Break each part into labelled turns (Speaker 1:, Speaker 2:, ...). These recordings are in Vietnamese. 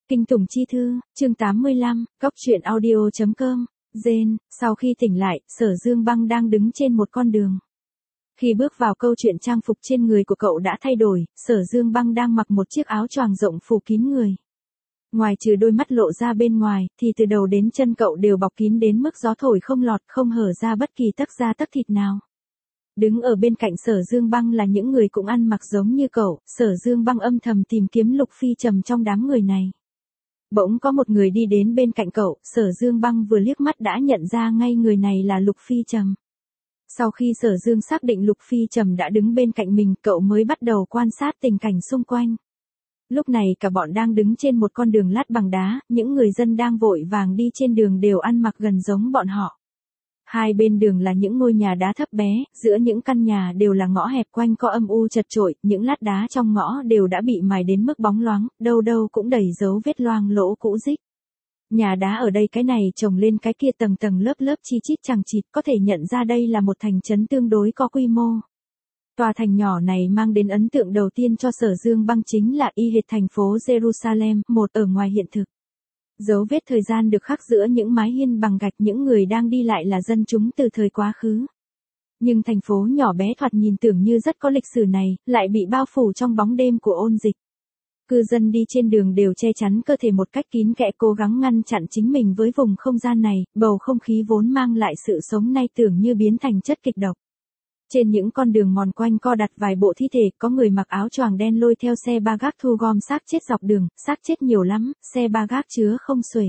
Speaker 1: Kinh Tùng Chi Thư, chương 85, Cóc truyện audio.com, Gen, sau khi tỉnh lại, Sở Dương Băng đang đứng trên một con đường. Khi bước vào câu chuyện trang phục trên người của cậu đã thay đổi, Sở Dương Băng đang mặc một chiếc áo choàng rộng phủ kín người. Ngoài trừ đôi mắt lộ ra bên ngoài, thì từ đầu đến chân cậu đều bọc kín đến mức gió thổi không lọt, không hở ra bất kỳ tấc da tấc thịt nào. Đứng ở bên cạnh Sở Dương Băng là những người cũng ăn mặc giống như cậu, Sở Dương Băng âm thầm tìm kiếm Lục Phi Trầm trong đám người này. Bỗng có một người đi đến bên cạnh cậu, Sở Dương Băng vừa liếc mắt đã nhận ra ngay người này là Lục Phi Trầm. Sau khi Sở Dương xác định Lục Phi Trầm đã đứng bên cạnh mình, cậu mới bắt đầu quan sát tình cảnh xung quanh. Lúc này cả bọn đang đứng trên một con đường lát bằng đá, những người dân đang vội vàng đi trên đường đều ăn mặc gần giống bọn họ. Hai bên đường là những ngôi nhà đá thấp bé, giữa những căn nhà đều là ngõ hẹp quanh co âm u chật chội, những lát đá trong ngõ đều đã bị mài đến mức bóng loáng, đâu đâu cũng đầy dấu vết loang lỗ cũ rích. Nhà đá ở đây cái này chồng lên cái kia tầng tầng lớp lớp chi chít chằng chịt, có thể nhận ra đây là một thành trấn tương đối có quy mô. Tòa thành nhỏ này mang đến ấn tượng đầu tiên cho Sở Dương Băng chính là y hệt thành phố Jerusalem, một ở ngoài hiện thực. Dấu vết thời gian được khắc giữa những mái hiên bằng gạch, những người đang đi lại là dân chúng từ thời quá khứ. Nhưng thành phố nhỏ bé thoạt nhìn tưởng như rất có lịch sử này, lại bị bao phủ trong bóng đêm của ôn dịch. Cư dân đi trên đường đều che chắn cơ thể một cách kín kẽ, cố gắng ngăn chặn chính mình với vùng không gian này, bầu không khí vốn mang lại sự sống nay tưởng như biến thành chất kịch độc. Trên những con đường mòn quanh co đặt vài bộ thi thể, có người mặc áo choàng đen lôi theo xe ba gác thu gom xác chết dọc đường, xác chết nhiều lắm, xe ba gác chứa không xuể.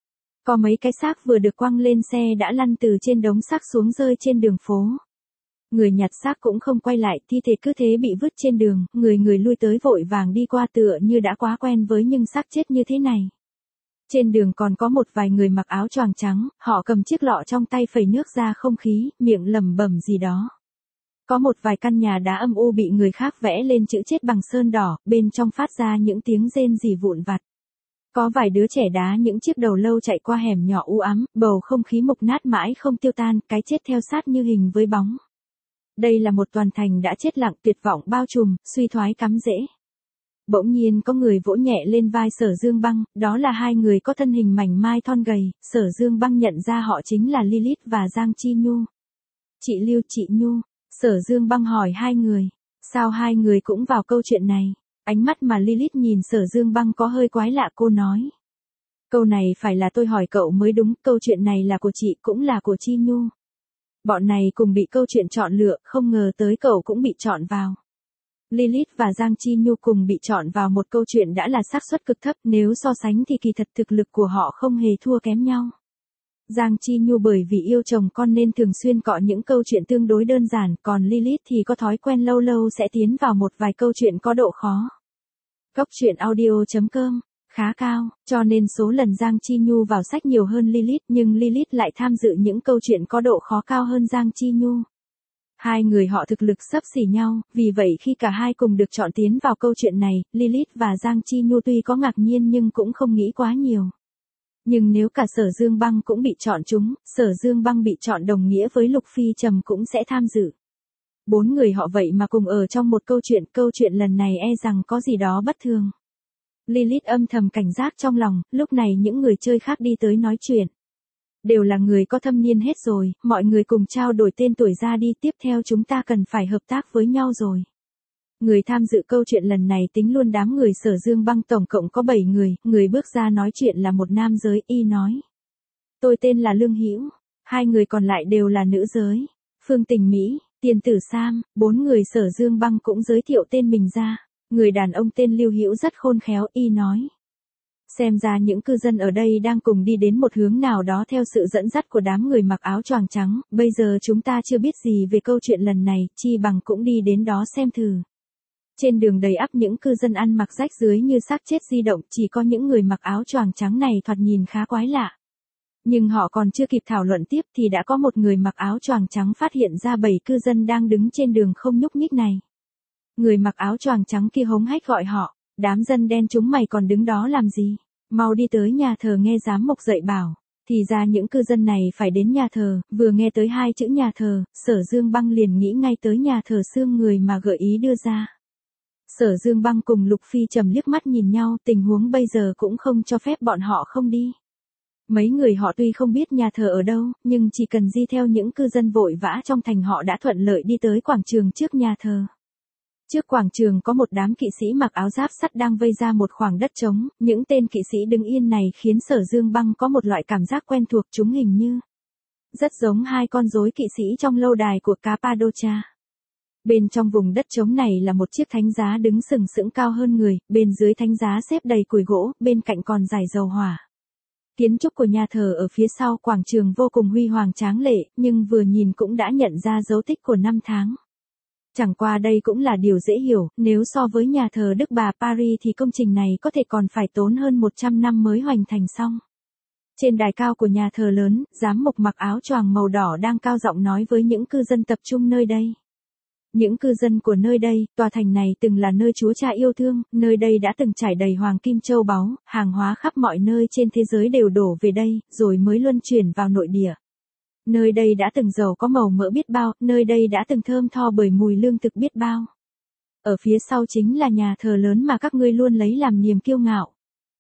Speaker 1: Có mấy cái xác vừa được quăng lên xe đã lăn từ trên đống xác xuống rơi trên đường phố. Người nhặt xác cũng không quay lại, thi thể cứ thế bị vứt trên đường, người lui tới vội vàng đi qua tựa như đã quá quen với những xác chết như thế này. Trên đường còn có một vài người mặc áo choàng trắng, họ cầm chiếc lọ trong tay phẩy nước ra không khí, miệng lẩm bẩm gì đó. Có một vài căn nhà đá âm u bị người khác vẽ lên chữ chết bằng sơn đỏ, bên trong phát ra những tiếng rên rỉ vụn vặt. Có vài đứa trẻ đá những chiếc đầu lâu chạy qua hẻm nhỏ u ám, bầu không khí mục nát mãi không tiêu tan, cái chết theo sát như hình với bóng. Đây là một toàn thành đã chết lặng, tuyệt vọng bao trùm, suy thoái cắm rễ. Bỗng nhiên có người vỗ nhẹ lên vai Sở Dương Băng, đó là hai người có thân hình mảnh mai thon gầy, Sở Dương Băng nhận ra họ chính là Lilith và Giang Chi Nhu. Chị Lưu, chị Nhu. Sở Dương Băng hỏi hai người, sao hai người cũng vào câu chuyện này? Ánh mắt mà Lilith nhìn Sở Dương Băng có hơi quái lạ, cô nói. Câu này phải là tôi hỏi cậu mới đúng, câu chuyện này là của chị cũng là của Chi Nhu. Bọn này cùng bị câu chuyện chọn lựa, không ngờ tới cậu cũng bị chọn vào. Lilith và Giang Chi Nhu cùng bị chọn vào một câu chuyện đã là xác suất cực thấp, nếu so sánh thì kỳ thật thực lực của họ không hề thua kém nhau. Giang Chi Nhu bởi vì yêu chồng con nên thường xuyên cọ những câu chuyện tương đối đơn giản, còn Lilith thì có thói quen lâu lâu sẽ tiến vào một vài câu chuyện có độ khó. Cóc truyện audio.com, khá cao, cho nên số lần Giang Chi Nhu vào sách nhiều hơn Lilith, nhưng Lilith lại tham dự những câu chuyện có độ khó cao hơn Giang Chi Nhu. Hai người họ thực lực xấp xỉ nhau, vì vậy khi cả hai cùng được chọn tiến vào câu chuyện này, Lilith và Giang Chi Nhu tuy có ngạc nhiên nhưng cũng không nghĩ quá nhiều. Nhưng nếu cả Sở Dương Băng cũng bị chọn chúng, Sở Dương Băng bị chọn đồng nghĩa với Lục Phi Trầm cũng sẽ tham dự. Bốn người họ vậy mà cùng ở trong một câu chuyện lần này e rằng có gì đó bất thường. Lilith âm thầm cảnh giác trong lòng, lúc này những người chơi khác đi tới nói chuyện. Đều là người có thâm niên hết rồi, mọi người cùng trao đổi tên tuổi ra đi, tiếp theo chúng ta cần phải hợp tác với nhau rồi. Người tham dự câu chuyện lần này tính luôn đám người Sở Dương Băng tổng cộng có 7 người bước ra nói chuyện là một nam giới, y nói. Tôi tên là Lương Hữu, hai người còn lại đều là nữ giới, Phương Tình Mỹ, Tiền Tử Sam, 4 người Sở Dương Băng cũng giới thiệu tên mình ra, người đàn ông tên Lưu Hữu rất khôn khéo, y nói. Xem ra những cư dân ở đây đang cùng đi đến một hướng nào đó theo sự dẫn dắt của đám người mặc áo choàng trắng, bây giờ chúng ta chưa biết gì về câu chuyện lần này, chi bằng cũng đi đến đó xem thử. Trên đường đầy ắp những cư dân ăn mặc rách rưới như xác chết di động, chỉ có những người mặc áo choàng trắng này thoạt nhìn khá quái lạ. Nhưng họ còn chưa kịp thảo luận tiếp thì đã có một người mặc áo choàng trắng phát hiện ra 7 cư dân đang đứng trên đường không nhúc nhích này. Người mặc áo choàng trắng kia hống hách gọi họ, đám dân đen chúng mày còn đứng đó làm gì? Mau đi tới nhà thờ nghe giám mục dạy bảo. Thì ra những cư dân này phải đến nhà thờ, vừa nghe tới hai chữ nhà thờ, Sở Dương Băng liền nghĩ ngay tới nhà thờ xương người mà gợi ý đưa ra. Sở Dương Băng cùng Lục Phi Trầm liếc mắt nhìn nhau, tình huống bây giờ cũng không cho phép bọn họ không đi. Mấy người họ tuy không biết nhà thờ ở đâu, nhưng chỉ cần di theo những cư dân vội vã trong thành họ đã thuận lợi đi tới quảng trường trước nhà thờ. Trước quảng trường có một đám kỵ sĩ mặc áo giáp sắt đang vây ra một khoảng đất trống, những tên kỵ sĩ đứng yên này khiến Sở Dương Băng có một loại cảm giác quen thuộc, chúng hình như rất giống hai con rối kỵ sĩ trong lâu đài của Cappadocia. Bên trong vùng đất trống này là một chiếc thánh giá đứng sừng sững cao hơn người, bên dưới thánh giá xếp đầy củi gỗ, bên cạnh còn rải dầu hỏa. Kiến trúc của nhà thờ ở phía sau quảng trường vô cùng huy hoàng tráng lệ, nhưng vừa nhìn cũng đã nhận ra dấu tích của năm tháng. Chẳng qua đây cũng là điều dễ hiểu, nếu so với nhà thờ Đức Bà Paris thì công trình này có thể còn phải tốn hơn 100 năm mới hoàn thành xong. Trên đài cao của nhà thờ lớn, giám mục mặc áo choàng màu đỏ đang cao giọng nói với những cư dân tập trung nơi đây. Những cư dân của nơi đây, tòa thành này từng là nơi Chúa Cha yêu thương, nơi đây đã từng trải đầy hoàng kim châu báu, hàng hóa khắp mọi nơi trên thế giới đều đổ về đây, rồi mới luân chuyển vào nội địa. Nơi đây đã từng giàu có màu mỡ biết bao, nơi đây đã từng thơm tho bởi mùi lương thực biết bao. Ở phía sau chính là nhà thờ lớn mà các ngươi luôn lấy làm niềm kiêu ngạo.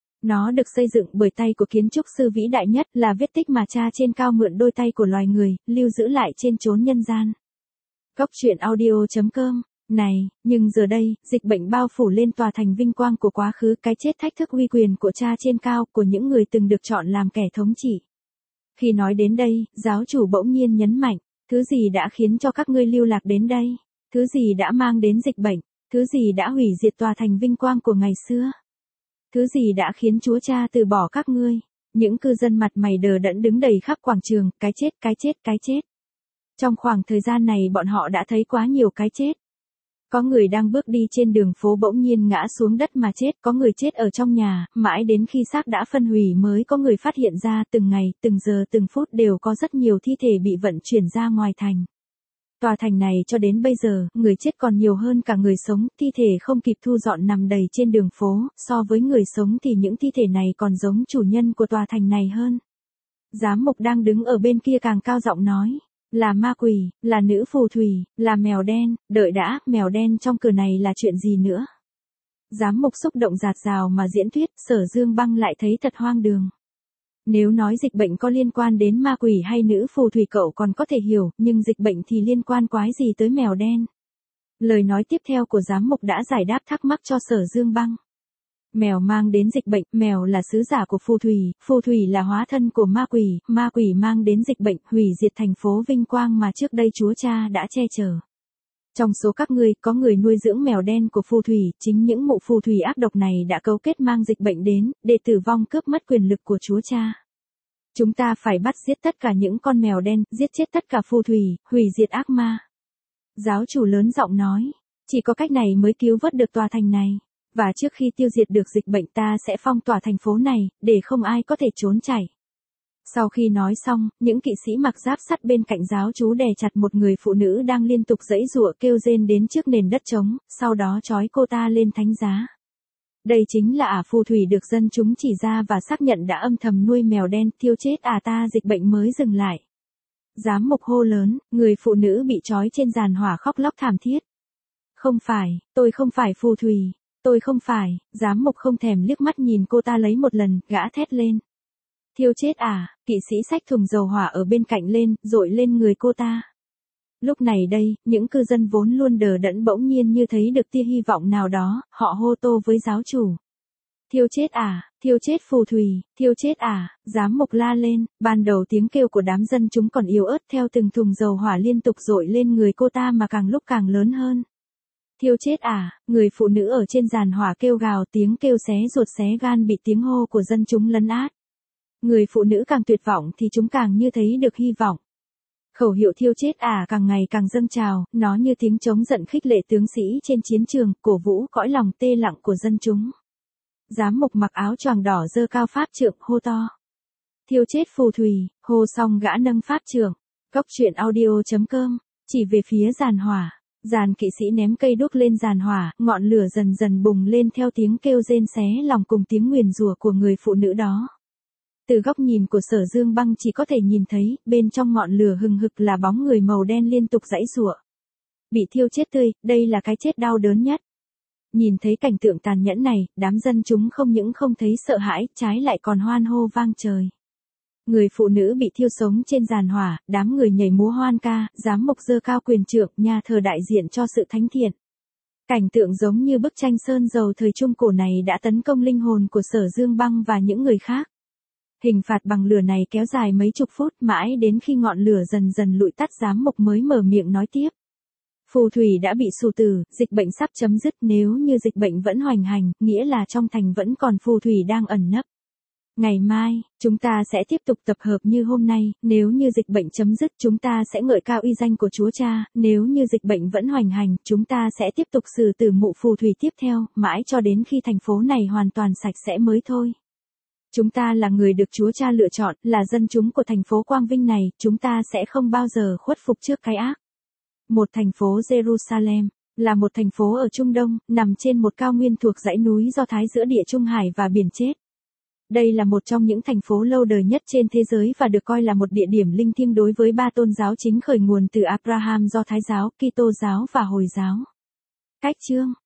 Speaker 1: Nó được xây dựng bởi tay của kiến trúc sư vĩ đại nhất, là vết tích mà Cha trên cao mượn đôi tay của loài người, lưu giữ lại trên chốn nhân gian. Góc truyện audio.com. Này, nhưng giờ đây, dịch bệnh bao phủ lên tòa thành vinh quang của quá khứ, cái chết thách thức uy quyền của Cha trên cao, của những người từng được chọn làm kẻ thống trị. Khi nói đến đây, giáo chủ bỗng nhiên nhấn mạnh, thứ gì đã khiến cho các ngươi lưu lạc đến đây? Thứ gì đã mang đến dịch bệnh? Thứ gì đã hủy diệt tòa thành vinh quang của ngày xưa? Thứ gì đã khiến Chúa Cha từ bỏ các ngươi? Những cư dân mặt mày đờ đẫn đứng đầy khắp quảng trường, cái chết, cái chết, cái chết. Trong khoảng thời gian này bọn họ đã thấy quá nhiều cái chết. Có người đang bước đi trên đường phố bỗng nhiên ngã xuống đất mà chết, có người chết ở trong nhà, mãi đến khi xác đã phân hủy mới có người phát hiện ra, từng ngày, từng giờ, từng phút đều có rất nhiều thi thể bị vận chuyển ra ngoài thành. Tòa thành này cho đến bây giờ, người chết còn nhiều hơn cả người sống, thi thể không kịp thu dọn nằm đầy trên đường phố, so với người sống thì những thi thể này còn giống chủ nhân của tòa thành này hơn. Giám mục đang đứng ở bên kia càng cao giọng nói. Là ma quỷ, là nữ phù thủy, là mèo đen, đợi đã, mèo đen trong cửa này là chuyện gì nữa? Giám mục xúc động dạt dào mà diễn thuyết, Sở Dương Băng lại thấy thật hoang đường. Nếu nói dịch bệnh có liên quan đến ma quỷ hay nữ phù thủy cậu còn có thể hiểu, nhưng dịch bệnh thì liên quan quái gì tới mèo đen? Lời nói tiếp theo của giám mục đã giải đáp thắc mắc cho Sở Dương Băng. Mèo mang đến dịch bệnh, mèo là sứ giả của phù thủy là hóa thân của ma quỷ mang đến dịch bệnh, hủy diệt thành phố vinh quang mà trước đây Chúa Cha đã che chở. Trong số các ngươi, có người nuôi dưỡng mèo đen của phù thủy, chính những mụ phù thủy ác độc này đã cấu kết mang dịch bệnh đến, để tử vong cướp mất quyền lực của Chúa Cha. Chúng ta phải bắt giết tất cả những con mèo đen, giết chết tất cả phù thủy, hủy diệt ác ma. Giáo chủ lớn giọng nói, chỉ có cách này mới cứu vớt được tòa thành này. Và trước khi tiêu diệt được dịch bệnh ta sẽ phong tỏa thành phố này, để không ai có thể trốn chạy. Sau khi nói xong, những kỵ sĩ mặc giáp sắt bên cạnh giáo chú đè chặt một người phụ nữ đang liên tục giãy giụa kêu rên đến trước nền đất trống, sau đó trói cô ta lên thánh giá. Đây chính là ả phù thủy được dân chúng chỉ ra và xác nhận đã âm thầm nuôi mèo đen, thiêu chết ả ta, dịch bệnh mới dừng lại. Giám mục hô lớn, người phụ nữ bị trói trên giàn hỏa khóc lóc thảm thiết. Không phải, tôi không phải phù thủy. Tôi không phải, giám mục không thèm liếc mắt nhìn cô ta lấy một lần, gã thét lên. Thiêu chết à, kỵ sĩ xách thùng dầu hỏa ở bên cạnh lên, dội lên người cô ta. Lúc này đây, những cư dân vốn luôn đờ đẫn bỗng nhiên như thấy được tia hy vọng nào đó, họ hô tô với giáo chủ. Thiêu chết à, thiêu chết phù thủy, thiêu chết à, giám mục la lên, ban đầu tiếng kêu của đám dân chúng còn yếu ớt theo từng thùng dầu hỏa liên tục dội lên người cô ta mà càng lúc càng lớn hơn. Thiêu chết à, người phụ nữ ở trên giàn hỏa kêu gào, tiếng kêu xé ruột xé gan bị tiếng hô của dân chúng lấn át. Người phụ nữ càng tuyệt vọng thì chúng càng như thấy được hy vọng. Khẩu hiệu thiêu chết à càng ngày càng dâng trào, nó như tiếng trống giận khích lệ tướng sĩ trên chiến trường, cổ vũ cõi lòng tê lặng của dân chúng. Giám mục mặc áo choàng đỏ giơ cao pháp trượng hô to. Thiêu chết phù thủy, hô xong gã nâng pháp trượng. Góc truyện audio.com, chỉ về phía giàn hỏa. Dàn kỵ sĩ ném cây đuốc lên giàn hỏa, ngọn lửa dần dần bùng lên theo tiếng kêu rên xé lòng cùng tiếng nguyền rủa của người phụ nữ đó. Từ góc nhìn của Sở Dương Băng chỉ có thể nhìn thấy, bên trong ngọn lửa hừng hực là bóng người màu đen liên tục giãy giụa. Bị thiêu chết tươi, đây là cái chết đau đớn nhất. nhìn thấy cảnh tượng tàn nhẫn này, đám dân chúng không những không thấy sợ hãi, trái lại còn hoan hô vang trời. Người phụ nữ bị thiêu sống trên giàn hỏa, đám người nhảy múa hoan ca, giám mục giơ cao quyền trượng, nhà thờ đại diện cho sự thánh thiện. Cảnh tượng giống như bức tranh sơn dầu thời Trung Cổ này đã tấn công linh hồn của Sở Dương Băng và những người khác. Hình phạt bằng lửa này kéo dài mấy chục phút mãi đến khi ngọn lửa dần dần lụi tắt giám mục mới mở miệng nói tiếp. Phù thủy đã bị xù tử, dịch bệnh sắp chấm dứt, nếu như dịch bệnh vẫn hoành hành, nghĩa là trong thành vẫn còn phù thủy đang ẩn nấp. Ngày mai, chúng ta sẽ tiếp tục tập hợp như hôm nay, nếu như dịch bệnh chấm dứt chúng ta sẽ ngợi cao uy danh của Chúa Cha, nếu như dịch bệnh vẫn hoành hành, chúng ta sẽ tiếp tục xử tử mụ phù thủy tiếp theo, mãi cho đến khi thành phố này hoàn toàn sạch sẽ mới thôi. Chúng ta là người được Chúa Cha lựa chọn, là dân chúng của thành phố Quang Vinh này, chúng ta sẽ không bao giờ khuất phục trước cái ác. Một thành phố Jerusalem là một thành phố ở Trung Đông, nằm trên một cao nguyên thuộc dãy núi Do Thái giữa Địa Trung Hải và Biển Chết. Đây là một trong những thành phố lâu đời nhất trên thế giới và được coi là một địa điểm linh thiêng đối với ba tôn giáo chính khởi nguồn từ Abraham: Do Thái giáo, Kitô giáo và Hồi giáo. Cách chương